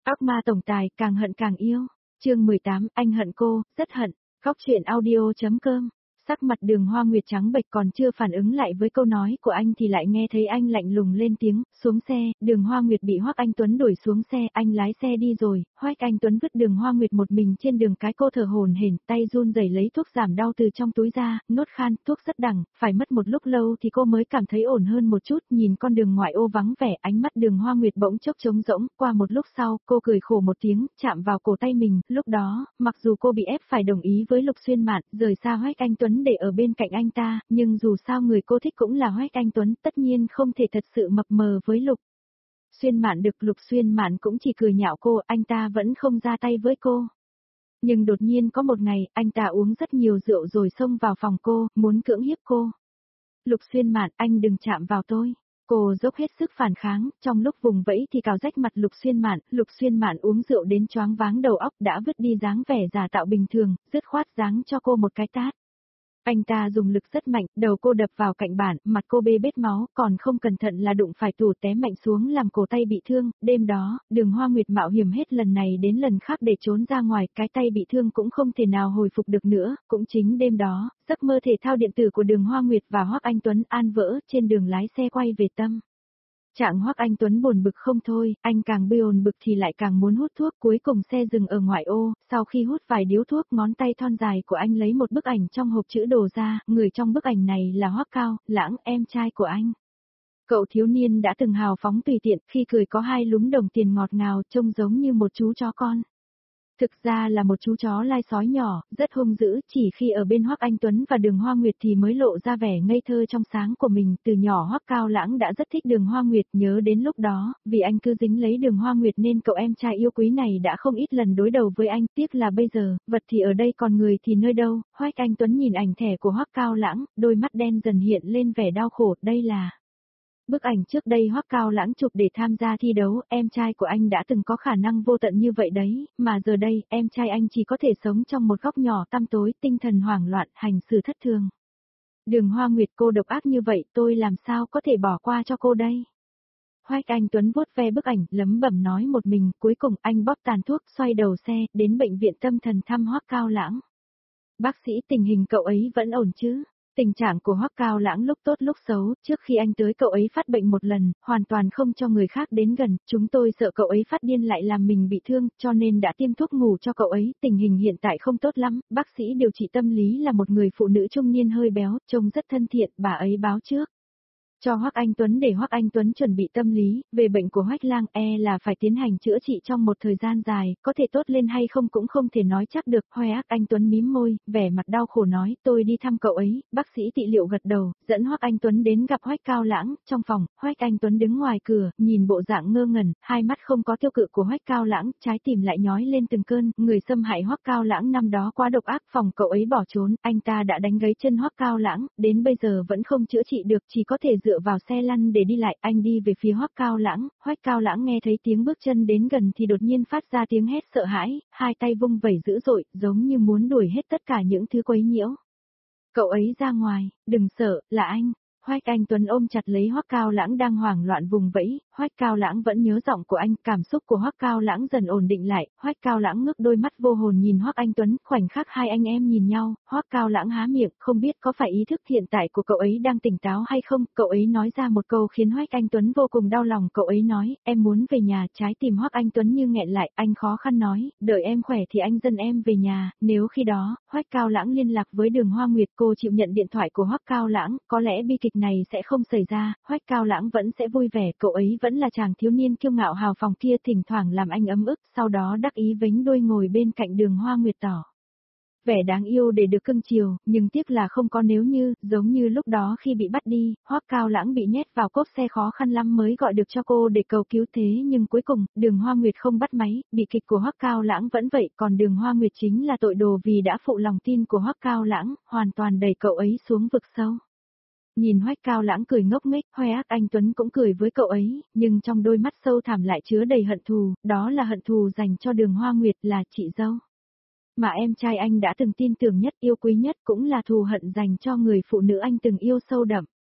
Ác ma tổng tài càng hận càng yêu. Chương 18, anh hận cô, rất hận. Góc truyện audio.com. Sắc mặt Đường Hoa Nguyệt trắng bệch, còn chưa phản ứng lại với câu nói của anh thì lại nghe thấy anh lạnh lùng lên tiếng, xuống xe. Đường Hoa Nguyệt bị Hoắc Anh Tuấn đuổi xuống xe, anh lái xe đi rồi. Hoắc Anh Tuấn vứt Đường Hoa Nguyệt một mình trên đường cái, cô thở hổn hển, tay run rẩy lấy thuốc giảm đau từ trong túi ra, nuốt khan, thuốc rất đắng, phải mất một lúc lâu thì cô mới cảm thấy ổn hơn một chút. Nhìn con đường ngoại ô vắng vẻ, ánh mắt Đường Hoa Nguyệt bỗng chốc trống rỗng. Qua một lúc sau, cô cười khổ một tiếng, chạm vào cổ tay mình. Lúc đó, mặc dù cô bị ép phải đồng ý với Lục Xuyên Mạn, rời xa Hoắc Anh Tuấn để ở bên cạnh anh ta, nhưng dù sao người cô thích cũng là Hoắc Anh Tuấn, tất nhiên không thể thật sự mập mờ với Lục Xuyên Mạn được. Lục Xuyên Mạn cũng chỉ cười nhạo cô, anh ta vẫn không ra tay với cô. Nhưng đột nhiên có một ngày, anh ta uống rất nhiều rượu rồi xông vào phòng cô, muốn cưỡng hiếp cô. Lục Xuyên Mạn, anh đừng chạm vào tôi. Cô dốc hết sức phản kháng, trong lúc vùng vẫy thì cào rách mặt Lục Xuyên Mạn uống rượu đến choáng váng đầu óc, đã vứt đi dáng vẻ giả tạo bình thường, dứt khoát giáng cho cô một cái tát. Anh ta dùng lực rất mạnh, đầu cô đập vào cạnh bàn, mặt cô bê bết máu, còn không cẩn thận là đụng phải tủ té mạnh xuống làm cổ tay bị thương. Đêm đó, Đường Hoa Nguyệt mạo hiểm hết lần này đến lần khác để trốn ra ngoài, cái tay bị thương cũng không thể nào hồi phục được nữa. Cũng chính đêm đó, giấc mơ thể thao điện tử của Đường Hoa Nguyệt và Hoắc Anh Tuấn tan vỡ trên đường lái xe quay về Tâm Trạng. Hoắc Anh Tuấn buồn bực không thôi, anh càng buồn bực thì lại càng muốn hút thuốc. Cuối cùng xe dừng ở ngoại ô, sau khi hút vài điếu thuốc, ngón tay thon dài của anh lấy một bức ảnh trong hộp chữ đồ ra, người trong bức ảnh này là Hoắc Cao Lãng, em trai của anh. Cậu thiếu niên đã từng hào phóng tùy tiện, khi cười có hai lúm đồng tiền ngọt ngào, trông giống như một chú chó con. Thực ra là một chú chó lai sói nhỏ, rất hung dữ, chỉ khi ở bên Hoắc Anh Tuấn và Đường Hoa Nguyệt thì mới lộ ra vẻ ngây thơ trong sáng của mình. Từ nhỏ Hoắc Cao Lãng đã rất thích Đường Hoa Nguyệt, nhớ đến lúc đó, vì anh cứ dính lấy Đường Hoa Nguyệt nên cậu em trai yêu quý này đã không ít lần đối đầu với anh. Tiếc là bây giờ, vật thì ở đây còn người thì nơi đâu. Hoắc Anh Tuấn nhìn ảnh thẻ của Hoắc Cao Lãng, đôi mắt đen dần hiện lên vẻ đau khổ. Đây là bức ảnh trước đây Hoắc Cao Lãng chụp để tham gia thi đấu, em trai của anh đã từng có khả năng vô tận như vậy đấy, mà giờ đây, em trai anh chỉ có thể sống trong một góc nhỏ tăm tối, tinh thần hoảng loạn, hành xử thất thường. Đường Hoa Nguyệt, cô độc ác như vậy, tôi làm sao có thể bỏ qua cho cô đây? Hoắc Anh Tuấn vuốt ve bức ảnh, lẩm bẩm nói một mình. Cuối cùng anh bóp tàn thuốc, xoay đầu xe, đến bệnh viện tâm thần thăm Hoắc Cao Lãng. Bác sĩ, tình hình cậu ấy vẫn ổn chứ? Tình trạng của Hoắc Cao Lãng lúc tốt lúc xấu, trước khi anh tới cậu ấy phát bệnh một lần, hoàn toàn không cho người khác đến gần, chúng tôi sợ cậu ấy phát điên lại làm mình bị thương, cho nên đã tiêm thuốc ngủ cho cậu ấy. Tình hình hiện tại không tốt lắm. Bác sĩ điều trị tâm lý là một người phụ nữ trung niên hơi béo, trông rất thân thiện, bà ấy báo trước cho Hoắc Anh Tuấn để Hoắc Anh Tuấn chuẩn bị tâm lý. Về bệnh của Hoắc Lang, là phải tiến hành chữa trị trong một thời gian dài, có thể tốt lên hay không cũng không thể nói chắc được. Hoắc Anh Tuấn mím môi, vẻ mặt đau khổ nói, tôi đi thăm cậu ấy. Bác sĩ trị liệu gật đầu, dẫn Hoắc Anh Tuấn đến gặp Hoắc Cao Lãng. Trong phòng, Hoắc Anh Tuấn đứng ngoài cửa, nhìn bộ dạng ngơ ngẩn, hai mắt không có tiêu cự của Hoắc Cao Lãng, trái tim lại nhói lên từng cơn. Người xâm hại Hoắc Cao Lãng năm đó quá độc ác, phòng cậu ấy bỏ trốn, anh ta đã đánh gãy chân Hoắc Cao Lãng, đến bây giờ vẫn không chữa trị được, chỉ có thể dựa vào xe lăn để đi lại. Anh đi về phía Hoắc Cao Lãng, Hoắc Cao Lãng nghe thấy tiếng bước chân đến gần thì đột nhiên phát ra tiếng hét sợ hãi, hai tay vung vẩy dữ dội, giống như muốn đuổi hết tất cả những thứ quấy nhiễu. Cậu ấy ra ngoài, đừng sợ, là anh. Hoắc Anh Tuấn ôm chặt lấy Hoắc Cao Lãng đang hoảng loạn vùng vẫy. Hoắc Cao Lãng vẫn nhớ giọng của anh, cảm xúc của Hoắc Cao Lãng dần ổn định lại. Hoắc Cao Lãng ngước đôi mắt vô hồn nhìn Hoắc Anh Tuấn, khoảnh khắc hai anh em nhìn nhau, Hoắc Cao Lãng há miệng, không biết có phải ý thức hiện tại của cậu ấy đang tỉnh táo hay không. Cậu ấy nói ra một câu khiến Hoắc Anh Tuấn vô cùng đau lòng. Cậu ấy nói, em muốn về nhà. Trái tim Hoắc Anh Tuấn như nghẹn lại, anh khó khăn nói, đợi em khỏe thì anh dẫn em về nhà. Nếu khi đó, Hoắc Cao Lãng liên lạc với Đường Hoa Nguyệt, cô chịu nhận điện thoại của Hoắc Cao Lãng, có lẽ bi kịch này sẽ không xảy ra, Hoắc Cao Lãng vẫn sẽ vui vẻ. Cậu ấy vẫn là chàng thiếu niên kiêu ngạo hào phóng kia, thỉnh thoảng làm anh ấm ức, sau đó đắc ý vênh đuôi ngồi bên cạnh Đường Hoa Nguyệt tỏ vẻ đáng yêu để được cưng chiều, nhưng tiếc là không có nếu như, giống như lúc đó khi bị bắt đi, Hoắc Cao Lãng bị nhét vào cốp xe khó khăn lắm mới gọi được cho cô để cầu cứu, thế nhưng cuối cùng, Đường Hoa Nguyệt không bắt máy, bị kịch của Hoắc Cao Lãng vẫn vậy, còn Đường Hoa Nguyệt chính là tội đồ vì đã phụ lòng tin của Hoắc Cao Lãng, hoàn toàn đẩy cậu ấy xuống vực sâu. Nhìn Hoắc Cao Lãng cười ngốc nghếch, Hoắc Anh Tuấn cũng cười với cậu ấy, nhưng trong đôi mắt sâu thẳm lại chứa đầy hận thù, đó là hận thù dành cho Đường Hoa Nguyệt, là chị dâu mà em trai anh đã từng tin tưởng nhất, yêu quý nhất, cũng là thù hận dành cho người phụ nữ anh từng yêu sâu đậm.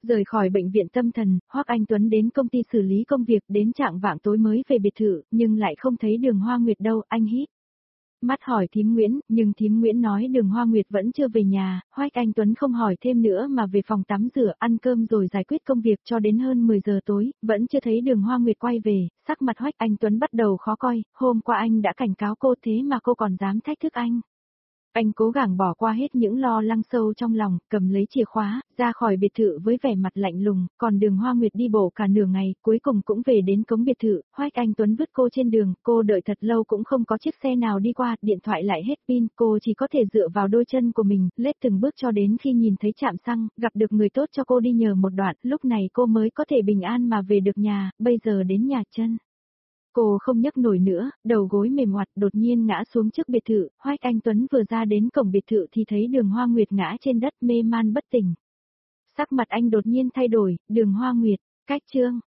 Rời khỏi bệnh viện tâm thần, Hoắc Anh Tuấn đến công ty xử lý công việc, đến trạng vạng tối mới về biệt thự, nhưng lại không thấy Đường Hoa Nguyệt đâu. Anh hít mắt hỏi thím Nguyễn, nhưng thím Nguyễn nói Đường Hoa Nguyệt vẫn chưa về nhà. Hoắc Anh Tuấn không hỏi thêm nữa mà về phòng tắm rửa, ăn cơm rồi giải quyết công việc cho đến hơn 10 giờ tối, vẫn chưa thấy Đường Hoa Nguyệt quay về. Sắc mặt Hoắc Anh Tuấn bắt đầu khó coi, hôm qua anh đã cảnh cáo cô thế mà cô còn dám thách thức anh. Anh cố gắng bỏ qua hết những lo lắng sâu trong lòng, cầm lấy chìa khóa, ra khỏi biệt thự với vẻ mặt lạnh lùng, còn Đường Hoa Nguyệt đi bộ cả nửa ngày, cuối cùng cũng về đến cổng biệt thự. Hoắc Anh Tuấn vứt cô trên đường, cô đợi thật lâu cũng không có chiếc xe nào đi qua, điện thoại lại hết pin, cô chỉ có thể dựa vào đôi chân của mình, lết từng bước cho đến khi nhìn thấy trạm xăng, gặp được người tốt cho cô đi nhờ một đoạn, lúc này cô mới có thể bình an mà về được nhà, bây giờ đến nhà chân. Cô không nhấc nổi nữa, đầu gối mềm oặt đột nhiên ngã xuống trước biệt thự. Hoắc Anh Tuấn vừa ra đến cổng biệt thự thì thấy Đường Hoa Nguyệt ngã trên đất mê man bất tỉnh. Sắc mặt anh đột nhiên thay đổi, Đường Hoa Nguyệt, cách chương.